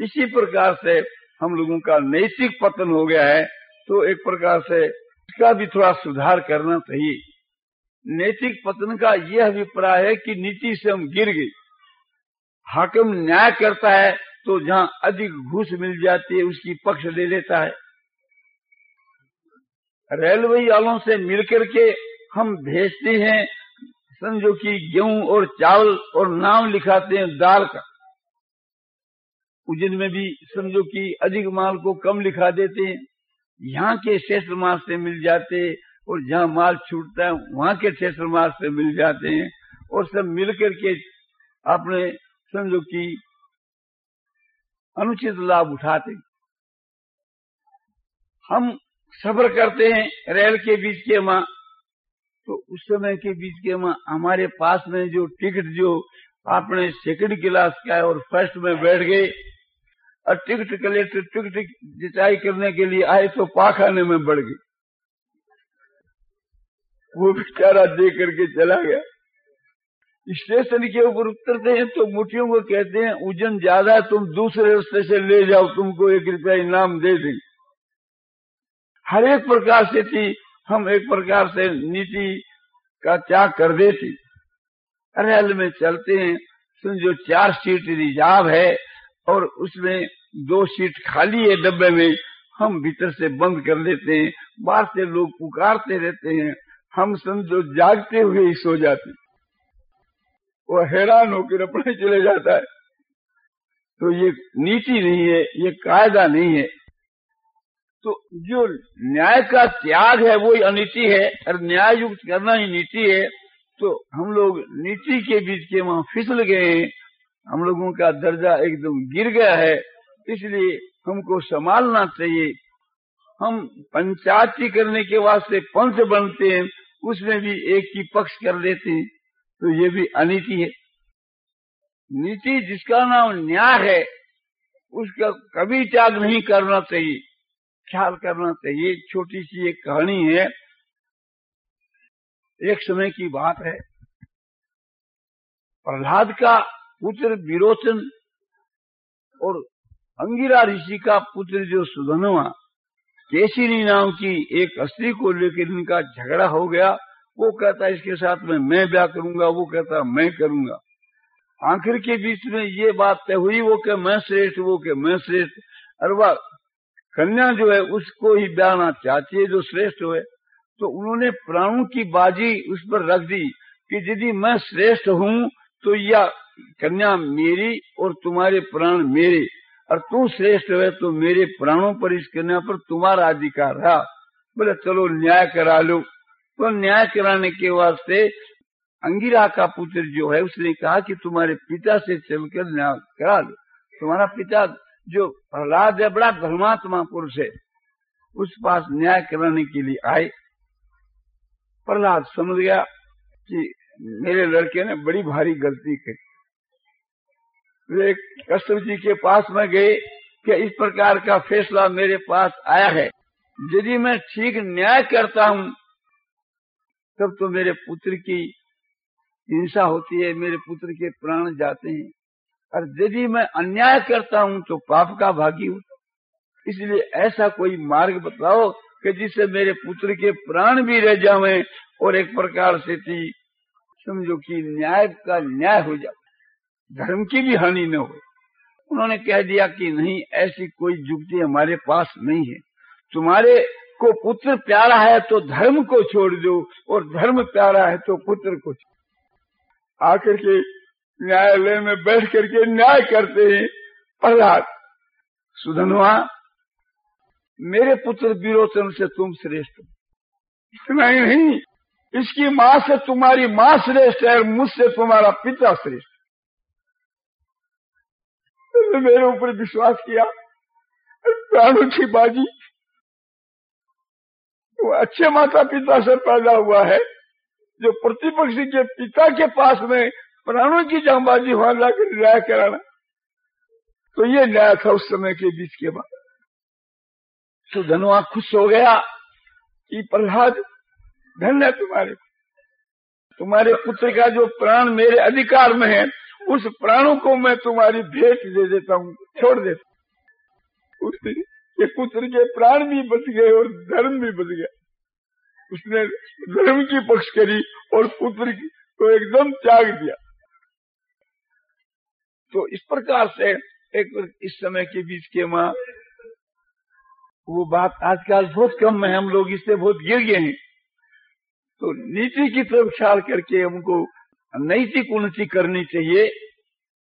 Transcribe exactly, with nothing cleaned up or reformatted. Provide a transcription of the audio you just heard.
इसी प्रकार से हम लोगों का नैतिक पतन हो गया है, तो एक प्रकार से इसका भी थोड़ा सुधार करना चाहिए। नैतिक पतन का यह अभिप्राय है कि नीति से हम गिर गए। हाकिम न्याय करता है तो जहाँ अधिक घूस मिल जाती है उसकी पक्ष ले लेता है। रेलवे वालों से मिलकर के हम भेजते हैं, समझो कि गेहूं और चावल, और नाम लिखाते हैं दाल का। उज्जैन में भी समझो कि अधिक माल को कम लिखा देते हैं, यहाँ के क्षेत्र माल से मिल जाते हैं, और जहाँ माल छूटता है वहाँ के क्षेत्र माल से मिल जाते हैं, और सब मिलकर के अपने समझो कि अनुचित लाभ उठाते। हम सफर करते हैं रेल के बीच के माँ, तो उस समय के बीच के माँ हमारे पास में जो टिकट जो आपने सेकंड क्लास का है और फर्स्ट में बैठ गए, और टिकट कलेक्टर टिकट जिताई करने के लिए आए तो पाखाने में बढ़ गए। वो बेचारा दे करके चला गया। स्टेशन के ऊपर उतरते हैं तो मुठियों को कहते हैं वजन ज्यादा है, तुम दूसरे रास्ते से ले जाओ, तुमको एक रुपया इनाम दे देंगे। हर एक प्रकार से थी, हम एक प्रकार से नीति का त्याग कर देते। रेल में चलते हैं, समझो चार सीट रिजर्व है और उसमें दो सीट खाली है डब्बे में, हम भीतर से बंद कर लेते हैं। बाहर से लोग पुकारते रहते हैं, हम समझो जागते हुए ही सो जाते। वो हैरान होकर अपने चले जाता है। तो ये नीति नहीं है, ये कायदा नहीं है। तो जो न्याय का त्याग है वो ही अनीति है, और न्याय युक्त करना ही नीति है। तो हम लोग नीति के बीच के वहां फिसल गए हैं, हम लोगों का दर्जा एकदम गिर गया है, इसलिए हमको संभालना चाहिए। हम पंचायती करने के वास्ते पंच बनते हैं, उसमें भी एक ही पक्ष कर लेते हैं, तो ये भी अनीति है। नीति जिसका नाम न्याय है उसका कभी त्याग नहीं करना चाहिए, ख्याल करना चाहिए। छोटी सी एक कहानी है, एक समय की बात है। प्रहलाद का पुत्र विरोचन और अंगिरा ऋषि का पुत्र जो सुधनवा, केशिनी नाम की एक स्त्री को लेकर इनका झगड़ा हो गया। वो कहता इसके साथ में मैं ब्याह करूंगा, वो कहता मैं करूंगा। आखिर के बीच में ये बात तय हुई, वो के मैं श्रेष्ठ, वो के मैं श्रेष्ठ। और वह कन्या जो है उसको ही ब्याहना चाहती है जो श्रेष्ठ हो। तो उन्होंने प्राणों की बाजी उस पर रख दी कि यदि मैं श्रेष्ठ हूँ तो यह कन्या मेरी और तुम्हारे प्राण मेरे, और तू श्रेष्ठ है तो मेरे प्राणों पर इस कन्या पर तुम्हारा अधिकार रहा। बोले चलो न्याय करा लो। तो न्याय कराने के वास्ते अंगिरा का पुत्र जो है उसने कहा कि तुम्हारे पिता से चलकर न्याय करा लो। तुम्हारा पिता जो प्रहलाद है बड़ा धर्मात्मा पुरुष है, उस पास न्याय कराने के लिए आए। प्रहलाद समझ गया कि मेरे लड़के ने बड़ी भारी गलती की। वे कश्यप जी के पास में गए कि इस प्रकार का फैसला मेरे पास आया है, यदि मैं ठीक न्याय करता हूँ तब तो मेरे पुत्र की हिंसा होती है, मेरे पुत्र के प्राण जाते हैं, और यदि मैं अन्याय करता हूँ तो पाप का भागी होता। इसलिए ऐसा कोई मार्ग बताओ कि जिससे मेरे पुत्र के प्राण भी रह जाएं और एक प्रकार से थी समझो कि न्याय का न्याय हो जाए, धर्म की भी हानि न हो। उन्होंने कह दिया कि नहीं, ऐसी कोई युक्ति हमारे पास नहीं है। तुम्हारे को पुत्र प्यारा है तो धर्म को छोड़ दो, और धर्म प्यारा है तो पुत्र को छोड़। आखिर के न्यायालय में बैठ करके न्याय करते हैं। प्रहलाद, सुधनवा, मेरे पुत्र विरोचन से तुम श्रेष्ठ हो। इतना ही नहीं, इसकी माँ से तुम्हारी माँ श्रेष्ठ है और मुझसे तुम्हारा पिता श्रेष्ठ। तो मेरे ऊपर विश्वास किया, प्राणों की बाजी। वो अच्छे माता पिता से पैदा हुआ है, जो प्रतिपक्ष के पिता के पास में प्राणों की जंगबाजी वहां जाकर न्याय कराना। तो ये न्याय था उस समय के बीच के बाद। तो धनवा खुश हो गया कि प्रहलाद धन्य तुम्हारे तुम्हारे पुत्र का जो प्राण मेरे अधिकार में है, उस प्राणों को मैं तुम्हारी भेंट दे देता हूँ, छोड़ देता। उसके पुत्र के प्राण भी बच गए और धर्म भी बच गया। उसने धर्म की पक्ष करी और पुत्र को एकदम त्याग दिया। तो इस प्रकार से एक इस समय के बीच के मां वो बात आजकल बहुत कम है, हम लोग इससे बहुत गिर गए हैं। तो नीति की तरफ ख्याल करके हमको नैतिक उन्नति करनी चाहिए।